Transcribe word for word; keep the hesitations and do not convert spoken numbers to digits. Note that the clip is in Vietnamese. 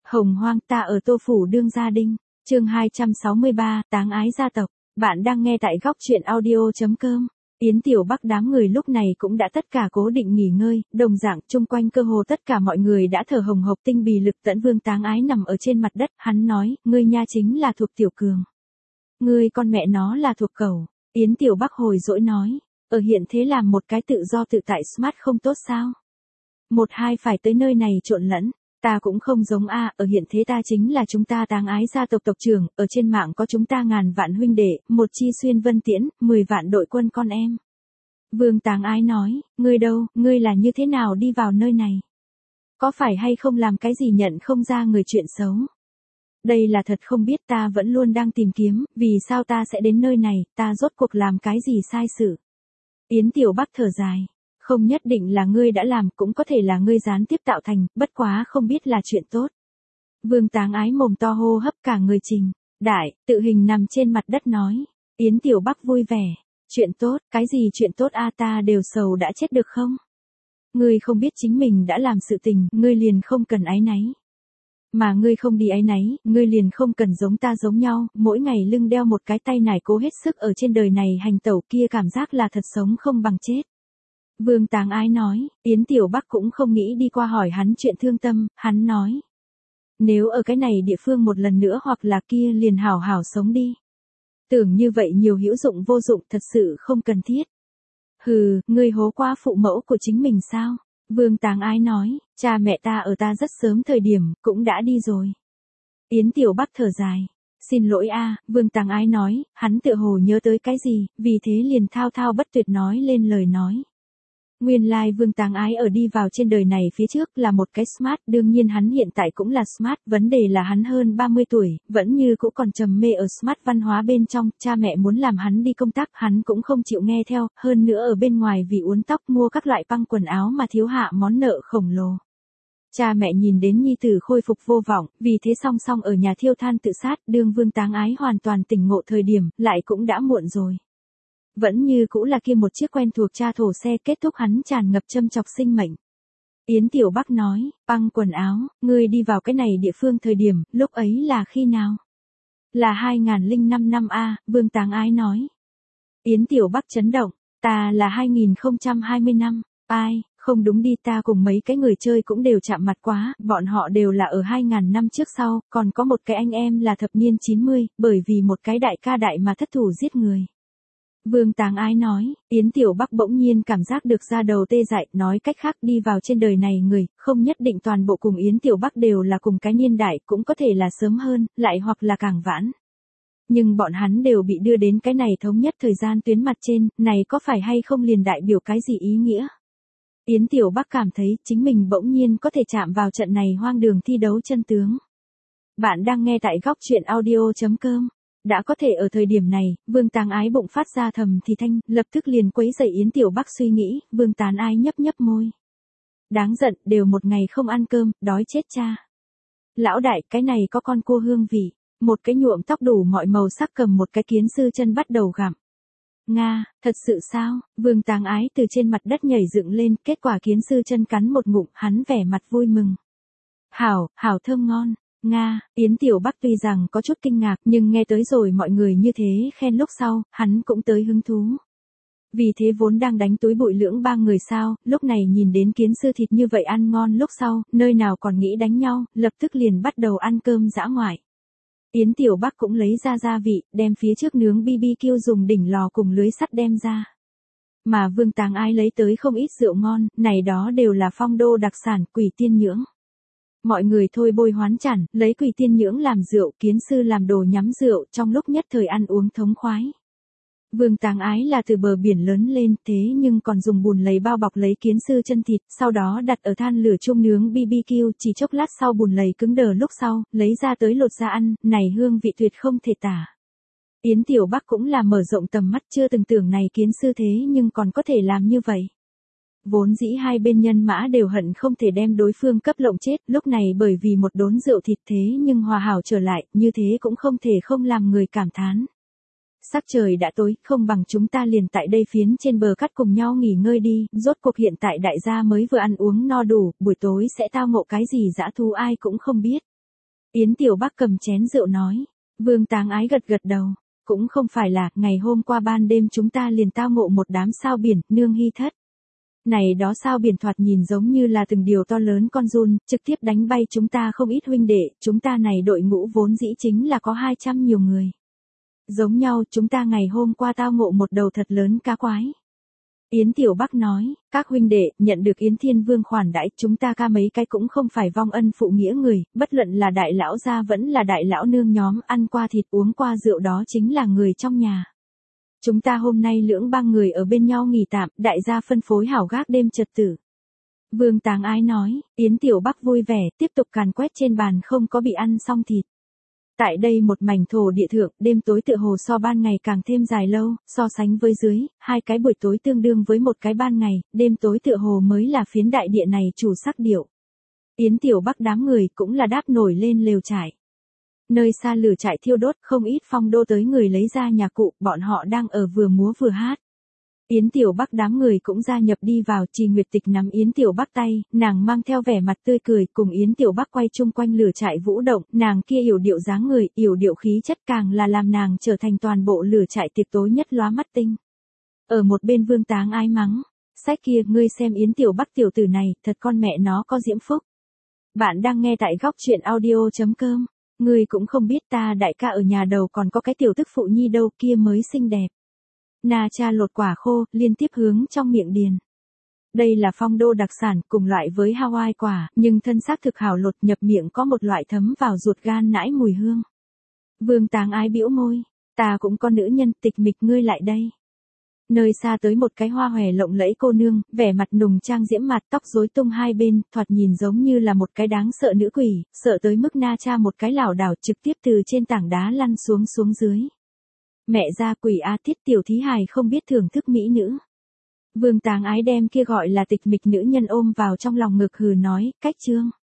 Hồng hoang ta ở Tô Phủ Đương Gia Đinh, chương hai trăm sáu mươi ba, táng ái gia tộc. Bạn đang nghe tại góc truyện audio.com. Yến Tiểu Bắc đám người lúc này cũng đã tất cả cố định nghỉ ngơi, đồng dạng chung quanh cơ hồ tất cả mọi người đã thở hồng hộc tinh bì lực tẫn vương táng ái nằm ở trên mặt đất, hắn nói, ngươi nha chính là thuộc Tiểu Cường. Ngươi con mẹ nó là thuộc cẩu. Yến Tiểu Bắc hồi dỗi nói, ở hiện thế làm một cái tự do tự tại smart không tốt sao? Một hai phải tới nơi này trộn lẫn. Ta cũng không giống a, ở hiện thế ta chính là chúng ta táng ái gia tộc tộc trưởng, ở trên mạng có chúng ta ngàn vạn huynh đệ, một chi xuyên vân tiễn, mười vạn đội quân con em. Vương táng ái nói, ngươi đâu, ngươi là như thế nào đi vào nơi này? Có phải hay không làm cái gì nhận không ra người chuyện xấu? Đây là thật không biết, ta vẫn luôn đang tìm kiếm, vì sao ta sẽ đến nơi này, ta rốt cuộc làm cái gì sai sự? Yến Tiểu Bắc thở dài. Không nhất định là ngươi đã làm, cũng có thể là ngươi gián tiếp tạo thành, bất quá không biết là chuyện tốt. Vương táng ái mồm to hô hấp cả người trình. Đại, tự hình nằm trên mặt đất nói. Yến Tiểu Bắc vui vẻ. Chuyện tốt, cái gì chuyện tốt a, ta đều sầu đã chết được không? Ngươi không biết chính mình đã làm sự tình, ngươi liền không cần áy náy. Mà ngươi không đi áy náy, ngươi liền không cần giống ta giống nhau, mỗi ngày lưng đeo một cái tay nải cố hết sức ở trên đời này hành tẩu, kia cảm giác là thật sống không bằng chết. Vương táng ái nói, Yến Tiểu Bắc cũng không nghĩ đi qua hỏi hắn chuyện thương tâm, hắn nói. Nếu ở cái này địa phương một lần nữa hoặc là kia liền hảo hảo sống đi. Tưởng như vậy nhiều hữu dụng vô dụng, thật sự không cần thiết. Hừ, ngươi hố qua phụ mẫu của chính mình sao? Vương táng ái nói, cha mẹ ta ở ta rất sớm thời điểm, cũng đã đi rồi. Yến Tiểu Bắc thở dài. Xin lỗi a, Vương táng ái nói, hắn tựa hồ nhớ tới cái gì, vì thế liền thao thao bất tuyệt nói lên lời nói. Nguyên lai like Vương táng ái ở đi vào trên đời này phía trước là một cái smart, đương nhiên hắn hiện tại cũng là smart, vấn đề là hắn hơn ba mươi tuổi, vẫn như cũ còn trầm mê ở smart văn hóa bên trong, cha mẹ muốn làm hắn đi công tác, hắn cũng không chịu nghe theo, hơn nữa ở bên ngoài vì uốn tóc mua các loại băng quần áo mà thiếu hạ món nợ khổng lồ. Cha mẹ nhìn đến nhi tử khôi phục vô vọng, vì thế song song ở nhà thiêu than tự sát, đương Vương táng ái hoàn toàn tỉnh ngộ thời điểm, lại cũng đã muộn rồi. Vẫn như cũ là kia một chiếc quen thuộc cha thổ xe, kết thúc hắn tràn ngập châm chọc sinh mệnh. Yến Tiểu Bắc nói, băng quần áo, ngươi đi vào cái này địa phương thời điểm, lúc ấy là khi nào? Là hai nghìn lẻ năm năm a, Vương táng ái nói. Yến Tiểu Bắc chấn động, ta là hai nghìn không trăm hai mươi năm, ai, không đúng đi, ta cùng mấy cái người chơi cũng đều chạm mặt quá, bọn họ đều là ở hai nghìn năm trước sau, còn có một cái anh em là thập niên chín mươi, bởi vì một cái đại ca đại mà thất thủ giết người. Vương táng ái nói, Yến Tiểu Bắc bỗng nhiên cảm giác được da đầu tê dại, nói cách khác đi vào trên đời này người, không nhất định toàn bộ cùng Yến Tiểu Bắc đều là cùng cái niên đại, cũng có thể là sớm hơn, lại hoặc là càng vãn. Nhưng bọn hắn đều bị đưa đến cái này thống nhất thời gian tuyến mặt trên, này có phải hay không liền đại biểu cái gì ý nghĩa? Yến Tiểu Bắc cảm thấy chính mình bỗng nhiên có thể chạm vào trận này hoang đường thi đấu chân tướng. Bạn đang nghe tại góc truyện audio.com. Đã có thể ở thời điểm này, Vương táng ái bụng phát ra thầm thì thanh, lập tức liền quấy dậy Yến Tiểu Bắc suy nghĩ, Vương táng ái nhấp nhấp môi. Đáng giận, đều một ngày không ăn cơm, đói chết cha. Lão đại, cái này có con cua hương vị, một cái nhuộm tóc đủ mọi màu sắc cầm một cái kiến sư chân bắt đầu gặm. Nga, thật sự sao? Vương táng ái từ trên mặt đất nhảy dựng lên, kết quả kiến sư chân cắn một ngụm, hắn vẻ mặt vui mừng. Hảo, hảo thơm ngon. Nga, Yến Tiểu Bắc tuy rằng có chút kinh ngạc, nhưng nghe tới rồi mọi người như thế khen lúc sau, hắn cũng tới hứng thú. Vì thế vốn đang đánh túi bụi lưỡng ba người sao, lúc này nhìn đến kiến sư thịt như vậy ăn ngon lúc sau, nơi nào còn nghĩ đánh nhau, lập tức liền bắt đầu ăn cơm dã ngoại. Yến Tiểu Bắc cũng lấy ra gia vị, đem phía trước nướng bi bi kiu dùng đỉnh lò cùng lưới sắt đem ra. Mà Vương táng ái lấy tới không ít rượu ngon, này đó đều là phong đô đặc sản, quỷ tiên nhưỡng. Mọi người thôi bôi hoán chản, lấy quỷ tiên nhưỡng làm rượu, kiến sư làm đồ nhắm rượu, trong lúc nhất thời ăn uống thống khoái. Vương táng ái là từ bờ biển lớn lên, thế nhưng còn dùng bùn lầy bao bọc lấy kiến sư chân thịt, sau đó đặt ở than lửa chung nướng bi bi kiu, chỉ chốc lát sau bùn lầy cứng đờ lúc sau, lấy ra tới lột ra ăn, này hương vị tuyệt không thể tả. Yến Tiểu Bắc cũng là mở rộng tầm mắt, chưa từng tưởng này kiến sư thế nhưng còn có thể làm như vậy. Vốn dĩ hai bên nhân mã đều hận không thể đem đối phương cấp lộng chết, lúc này bởi vì một đốn rượu thịt thế nhưng hòa hảo trở lại, như thế cũng không thể không làm người cảm thán. Sắc trời đã tối, không bằng chúng ta liền tại đây phiến trên bờ cát cùng nhau nghỉ ngơi đi, rốt cuộc hiện tại đại gia mới vừa ăn uống no đủ, buổi tối sẽ tao ngộ cái gì dã thú ai cũng không biết. Yến Tiểu Bắc cầm chén rượu nói. Vương Táng Ái gật gật đầu. Cũng không phải là, ngày hôm qua ban đêm chúng ta liền tao ngộ một đám sao biển, nương hy thất. Này đó sao biển thoạt nhìn giống như là từng điều to lớn con giun, trực tiếp đánh bay chúng ta không ít huynh đệ, chúng ta này đội ngũ vốn dĩ chính là có hai trăm nhiều người. Giống nhau, chúng ta ngày hôm qua tao ngộ một đầu thật lớn cá quái. Yến Tiểu Bắc nói, các huynh đệ, nhận được Yến Thiên Vương khoản đãi, chúng ta ca mấy cái cũng không phải vong ân phụ nghĩa người, bất luận là đại lão gia vẫn là đại lão nương nhóm, ăn qua thịt uống qua rượu đó chính là người trong nhà. Chúng ta hôm nay lưỡng ba người ở bên nhau nghỉ tạm, đại gia phân phối hảo gác đêm trật tự. Vương Táng Ái nói, Yến Tiểu Bắc vui vẻ, tiếp tục càn quét trên bàn không có bị ăn xong thịt. Tại đây một mảnh thổ địa thượng, đêm tối tựa hồ so ban ngày càng thêm dài lâu, so sánh với dưới, hai cái buổi tối tương đương với một cái ban ngày, đêm tối tựa hồ mới là phiến đại địa này chủ sắc điệu. Yến Tiểu Bắc đám người cũng là đáp nổi lên lều trại. Nơi xa lửa trại thiêu đốt, không ít phong đô tới người lấy ra nhà cụ, bọn họ đang ở vừa múa vừa hát. Yến Tiểu Bắc đám người cũng gia nhập đi vào, Trì Nguyệt Tịch nắm Yến Tiểu Bắc tay, nàng mang theo vẻ mặt tươi cười, cùng Yến Tiểu Bắc quay chung quanh lửa trại vũ động, nàng kia yểu điệu dáng người, yểu điệu khí chất càng là làm nàng trở thành toàn bộ lửa trại tiệc tối nhất lóa mắt tinh. Ở một bên Vương Táng Ái mắng, sách kia, ngươi xem Yến Tiểu Bắc tiểu tử này, thật con mẹ nó có diễm phúc. Bạn đang nghe tại góc truyện audio chấm com, ngươi cũng không biết ta đại ca ở nhà đầu còn có cái tiểu tức phụ nhi đâu kia mới xinh đẹp. Na cha lột quả khô, liên tiếp hướng trong miệng điền. Đây là phong đô đặc sản, cùng loại với Hawaii quả, nhưng thân xác thực hảo lột nhập miệng có một loại thấm vào ruột gan nãi mùi hương. Vương Táng Ái bĩu môi, ta cũng có nữ nhân, tịch mịch ngươi lại đây. Nơi xa tới một cái hoa hòe lộng lẫy cô nương, vẻ mặt nùng trang diễm mặt, tóc rối tung hai bên, thoạt nhìn giống như là một cái đáng sợ nữ quỷ, sợ tới mức Na cha một cái lảo đảo trực tiếp từ trên tảng đá lăn xuống xuống dưới. Mẹ ra quỷ a Thiết tiểu thí hài không biết thưởng thức mỹ nữ. Vương Táng Ái đem kia gọi là tịch mịch nữ nhân ôm vào trong lòng ngực hừ nói, cách trương.